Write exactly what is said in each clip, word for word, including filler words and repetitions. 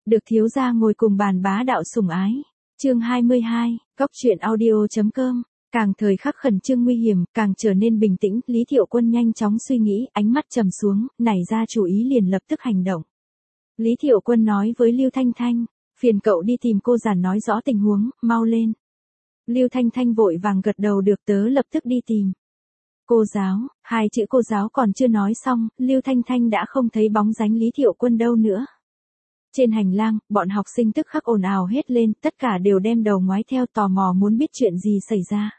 được thiếu gia ngồi cùng bàn bá đạo sủng ái. Chương hai mươi hai, Cóc truyện audio.com. Càng thời khắc khẩn trương nguy hiểm, càng trở nên bình tĩnh, Lý Thiệu Quân nhanh chóng suy nghĩ, ánh mắt trầm xuống, nảy ra chủ ý liền lập tức hành động. Lý Thiệu Quân nói với Lưu Thanh Thanh, phiền cậu đi tìm cô giản nói rõ tình huống, mau lên. Lưu Thanh Thanh vội vàng gật đầu được, tớ lập tức đi tìm. Cô giáo, hai chữ cô giáo còn chưa nói xong, Lưu Thanh Thanh đã không thấy bóng dáng Lý Thiệu Quân đâu nữa. Trên hành lang, bọn học sinh tức khắc ồn ào hết lên, tất cả đều đem đầu ngoái theo tò mò muốn biết chuyện gì xảy ra.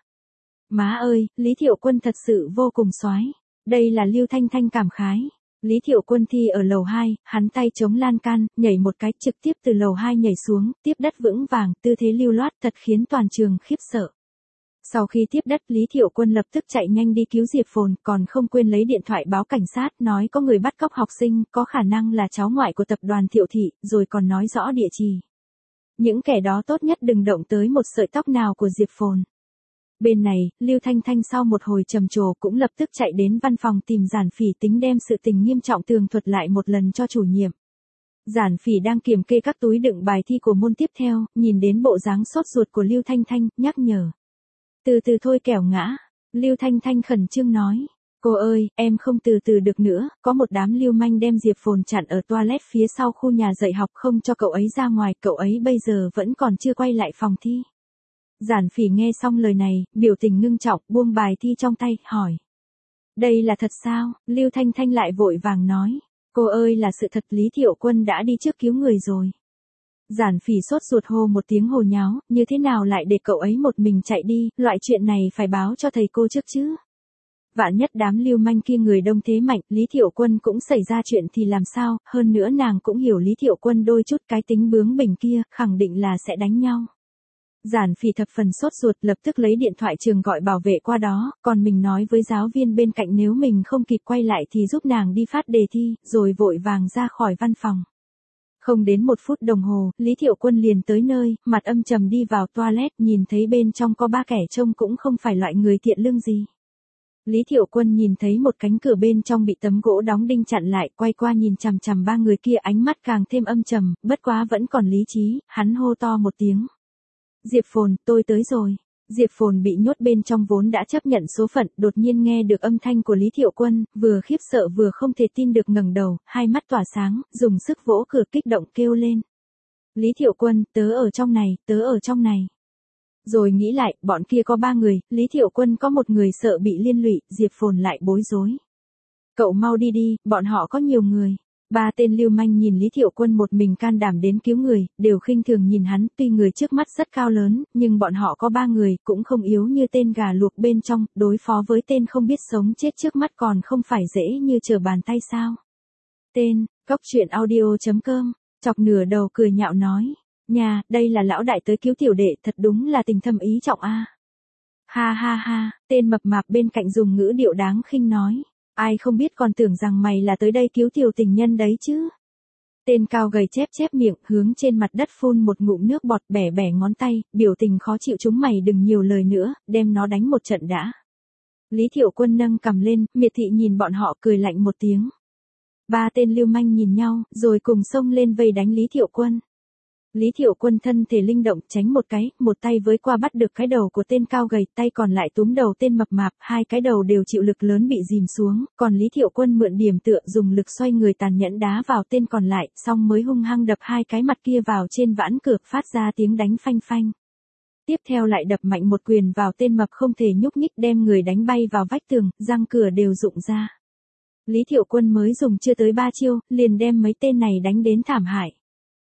Má ơi, Lý Thiệu Quân thật sự vô cùng soái. Đây là Lưu Thanh Thanh cảm khái. Lý Thiệu Quân thi ở lầu hai, hắn tay chống lan can, nhảy một cái trực tiếp từ lầu hai nhảy xuống, tiếp đất vững vàng, tư thế lưu loát thật khiến toàn trường khiếp sợ. Sau khi tiếp đất, Lý Thiệu Quân lập tức chạy nhanh đi cứu Diệp Phồn, còn không quên lấy điện thoại báo cảnh sát, nói có người bắt cóc học sinh, có khả năng là cháu ngoại của tập đoàn Thiệu Thị, rồi còn nói rõ địa chỉ. Những kẻ đó tốt nhất đừng động tới một sợi tóc nào của Diệp Phồn. Bên này, Lưu Thanh Thanh sau một hồi trầm trồ cũng lập tức chạy đến văn phòng tìm Giản Phỉ tính đem sự tình nghiêm trọng tường thuật lại một lần cho chủ nhiệm. Giản Phỉ đang kiểm kê các túi đựng bài thi của môn tiếp theo, nhìn đến bộ dáng sốt ruột của Lưu Thanh Thanh, nhắc nhở. Từ từ thôi kẻo ngã. Lưu Thanh Thanh khẩn trương nói. Cô ơi, em không từ từ được nữa, có một đám lưu manh đem Diệp Phồn chặn ở toilet phía sau khu nhà dạy học không cho cậu ấy ra ngoài, cậu ấy bây giờ vẫn còn chưa quay lại phòng thi. Giản Phỉ nghe xong lời này, biểu tình ngưng trọng, buông bài thi trong tay, hỏi. Đây là thật sao? Lưu Thanh Thanh lại vội vàng nói. Cô ơi là sự thật, Lý Thiệu Quân đã đi trước cứu người rồi. Giản Phỉ sốt ruột hô một tiếng hồ nháo, như thế nào lại để cậu ấy một mình chạy đi, loại chuyện này phải báo cho thầy cô trước chứ. Vạn nhất đám lưu manh kia người đông thế mạnh, Lý Thiệu Quân cũng xảy ra chuyện thì làm sao, hơn nữa nàng cũng hiểu Lý Thiệu Quân đôi chút cái tính bướng bỉnh kia, khẳng định là sẽ đánh nhau. Giản Phỉ thập phần sốt ruột lập tức lấy điện thoại trường gọi bảo vệ qua đó, còn mình nói với giáo viên bên cạnh nếu mình không kịp quay lại thì giúp nàng đi phát đề thi, rồi vội vàng ra khỏi văn phòng. Không đến một phút đồng hồ, Lý Thiệu Quân liền tới nơi, mặt âm trầm đi vào toilet, nhìn thấy bên trong có ba kẻ trông cũng không phải loại người thiện lương gì. Lý Thiệu Quân nhìn thấy một cánh cửa bên trong bị tấm gỗ đóng đinh chặn lại, quay qua nhìn chằm chằm ba người kia, ánh mắt càng thêm âm trầm, bất quá vẫn còn lý trí, hắn hô to một tiếng. Diệp Phồn, tôi tới rồi. Diệp Phồn bị nhốt bên trong vốn đã chấp nhận số phận, đột nhiên nghe được âm thanh của Lý Thiệu Quân, vừa khiếp sợ vừa không thể tin được ngẩng đầu, hai mắt tỏa sáng, dùng sức vỗ cửa kích động kêu lên. Lý Thiệu Quân, tớ ở trong này, tớ ở trong này. Rồi nghĩ lại, bọn kia có ba người, Lý Thiệu Quân có một người sợ bị liên lụy, Diệp Phồn lại bối rối. Cậu mau đi đi, bọn họ có nhiều người. Ba tên lưu manh nhìn Lý Thiệu Quân một mình can đảm đến cứu người, đều khinh thường nhìn hắn, tuy người trước mắt rất cao lớn, nhưng bọn họ có ba người, cũng không yếu như tên gà luộc bên trong, đối phó với tên không biết sống chết trước mắt còn không phải dễ như trở bàn tay sao. Tên, Cóc truyện audio.com, chọc nửa đầu cười nhạo nói, nhà, đây là lão đại tới cứu tiểu đệ, thật đúng là tình thâm ý trọng a. Ha ha ha, tên mập mạp bên cạnh dùng ngữ điệu đáng khinh nói. Ai không biết còn tưởng rằng mày là tới đây cứu tiểu tình nhân đấy chứ. Tên cao gầy chép chép miệng, hướng trên mặt đất phun một ngụm nước bọt, bẻ bẻ ngón tay, biểu tình khó chịu, chúng mày đừng nhiều lời nữa, đem nó đánh một trận đã. Lý Thiệu Quân nâng cằm lên, miệt thị nhìn bọn họ cười lạnh một tiếng. Ba tên lưu manh nhìn nhau, rồi cùng xông lên vây đánh Lý Thiệu Quân. Lý Thiệu Quân thân thể linh động tránh một cái, một tay với qua bắt được cái đầu của tên cao gầy, tay còn lại túm đầu tên mập mạp, hai cái đầu đều chịu lực lớn bị dìm xuống, còn Lý Thiệu Quân mượn điểm tựa dùng lực xoay người tàn nhẫn đá vào tên còn lại, xong mới hung hăng đập hai cái mặt kia vào trên vãn cửa, phát ra tiếng đánh phanh phanh. Tiếp theo lại đập mạnh một quyền vào tên mập không thể nhúc nhích, đem người đánh bay vào vách tường, răng cửa đều rụng ra. Lý Thiệu Quân mới dùng chưa tới ba chiêu, liền đem mấy tên này đánh đến thảm hại.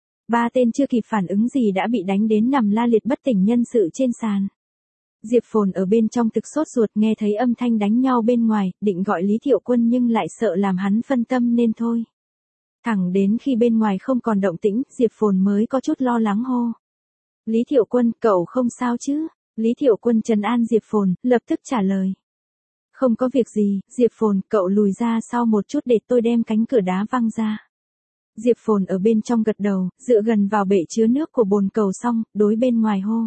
Ba tên chưa kịp phản ứng gì đã bị đánh đến nằm la liệt bất tỉnh nhân sự trên sàn. Diệp Phồn ở bên trong thực sốt ruột, nghe thấy âm thanh đánh nhau bên ngoài, định gọi Lý Thiệu Quân nhưng lại sợ làm hắn phân tâm nên thôi. Thẳng đến khi bên ngoài không còn động tĩnh, Diệp Phồn mới có chút lo lắng hô. Lý Thiệu Quân, cậu không sao chứ? Lý Thiệu Quân trấn an Diệp Phồn, lập tức trả lời. Không có việc gì, Diệp Phồn, cậu lùi ra sau một chút để tôi đem cánh cửa đá văng ra. Diệp Phồn ở bên trong gật đầu, dựa gần vào bể chứa nước của bồn cầu xong, đối bên ngoài hô.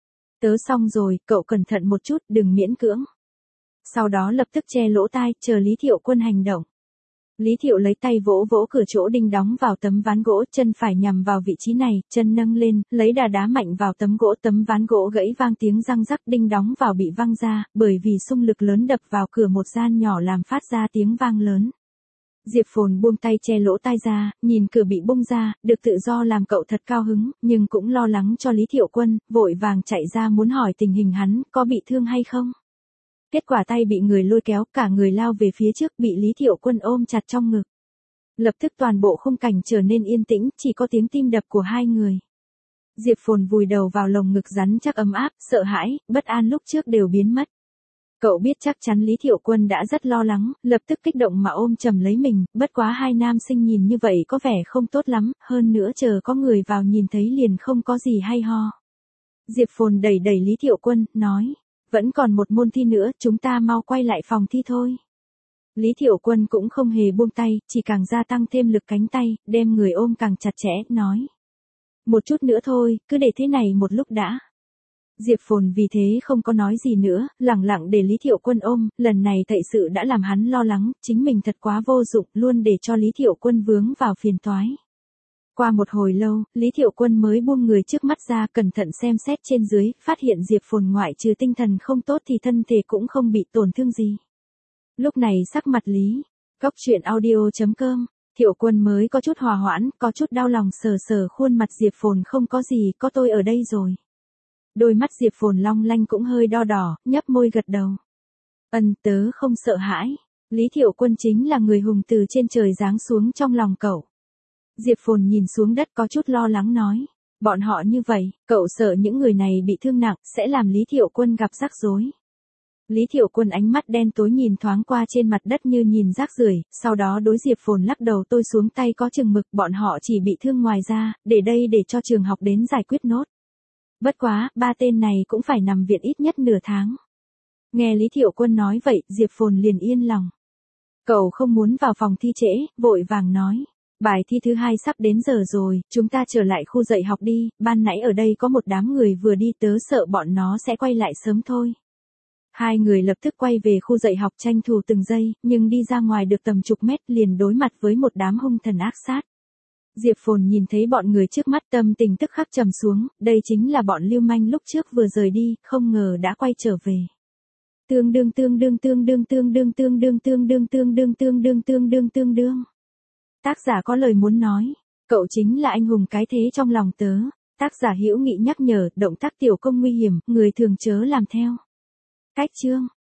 Tớ xong rồi, cậu cẩn thận một chút, đừng miễn cưỡng. Sau đó lập tức che lỗ tai, chờ Lý Thiệu Quân hành động. Lý Thiệu lấy tay vỗ vỗ cửa chỗ đinh đóng vào tấm ván gỗ, chân phải nhằm vào vị trí này, chân nâng lên, lấy đà đá mạnh vào tấm gỗ, tấm ván gỗ gãy vang tiếng răng rắc, đinh đóng vào bị văng ra, bởi vì xung lực lớn đập vào cửa một gian nhỏ làm phát ra tiếng vang lớn. Diệp Phồn buông tay che lỗ tai ra, nhìn cửa bị bung ra, được tự do làm cậu thật cao hứng, nhưng cũng lo lắng cho Lý Thiệu Quân, vội vàng chạy ra muốn hỏi tình hình hắn, có bị thương hay không. Kết quả tay bị người lôi kéo, cả người lao về phía trước, bị Lý Thiệu Quân ôm chặt trong ngực. Lập tức toàn bộ khung cảnh trở nên yên tĩnh, chỉ có tiếng tim đập của hai người. Diệp Phồn vùi đầu vào lồng ngực rắn chắc ấm áp, sợ hãi, bất an lúc trước đều biến mất. Cậu biết chắc chắn Lý Thiệu Quân đã rất lo lắng, lập tức kích động mà ôm chầm lấy mình, bất quá hai nam sinh nhìn như vậy có vẻ không tốt lắm, hơn nữa chờ có người vào nhìn thấy liền không có gì hay ho. Diệp Phồn đẩy đẩy Lý Thiệu Quân, nói, vẫn còn một môn thi nữa, chúng ta mau quay lại phòng thi thôi. Lý Thiệu Quân cũng không hề buông tay, chỉ càng gia tăng thêm lực cánh tay, đem người ôm càng chặt chẽ, nói. Một chút nữa thôi, cứ để thế này một lúc đã. Diệp Phồn vì thế không có nói gì nữa, lẳng lặng để Lý Thiệu Quân ôm, lần này thật sự đã làm hắn lo lắng, chính mình thật quá vô dụng, luôn để cho Lý Thiệu Quân vướng vào phiền toái. Qua một hồi lâu, Lý Thiệu Quân mới buông người trước mắt ra, cẩn thận xem xét trên dưới, phát hiện Diệp Phồn ngoại trừ tinh thần không tốt thì thân thể cũng không bị tổn thương gì. Lúc này sắc mặt Lý, Cóc Truyện Audio chấm com, Thiệu Quân mới có chút hòa hoãn, có chút đau lòng sờ sờ khuôn mặt Diệp Phồn, không có gì, có tôi ở đây rồi. Đôi mắt Diệp Phồn long lanh cũng hơi đo đỏ, nhấp môi gật đầu. Ân, tớ không sợ hãi. Lý Thiệu Quân chính là người hùng từ trên trời giáng xuống trong lòng cậu. Diệp Phồn nhìn xuống đất có chút lo lắng nói. Bọn họ như vậy, cậu sợ những người này bị thương nặng, sẽ làm Lý Thiệu Quân gặp rắc rối. Lý Thiệu Quân ánh mắt đen tối nhìn thoáng qua trên mặt đất như nhìn rác rưởi, sau đó đối Diệp Phồn lắc đầu, tôi xuống tay có chừng mực, bọn họ chỉ bị thương ngoài ra, để đây để cho trường học đến giải quyết nốt. Bất quá, ba tên này cũng phải nằm viện ít nhất nửa tháng. Nghe Lý Thiệu Quân nói vậy, Diệp Phồn liền yên lòng. Cậu không muốn vào phòng thi trễ, vội vàng nói. Bài thi thứ hai sắp đến giờ rồi, chúng ta trở lại khu dạy học đi, ban nãy ở đây có một đám người vừa đi, tớ sợ bọn nó sẽ quay lại sớm thôi. Hai người lập tức quay về khu dạy học tranh thủ từng giây, nhưng đi ra ngoài được tầm chục mét liền đối mặt với một đám hung thần ác sát. Diệp Phồn nhìn thấy bọn người trước mắt tâm tình tức khắc trầm xuống, đây chính là bọn lưu manh lúc trước vừa rời đi, không ngờ đã quay trở về. Tương đương tương đương tương đương tương đương tương đương tương đương tương đương tương đương tương đương tương đương. Tác giả có lời muốn nói, cậu chính là anh hùng cái thế trong lòng tớ. Tác giả Hữu Nghị nhắc nhở, động tác tiểu công nguy hiểm, người thường chớ làm theo. Cách chương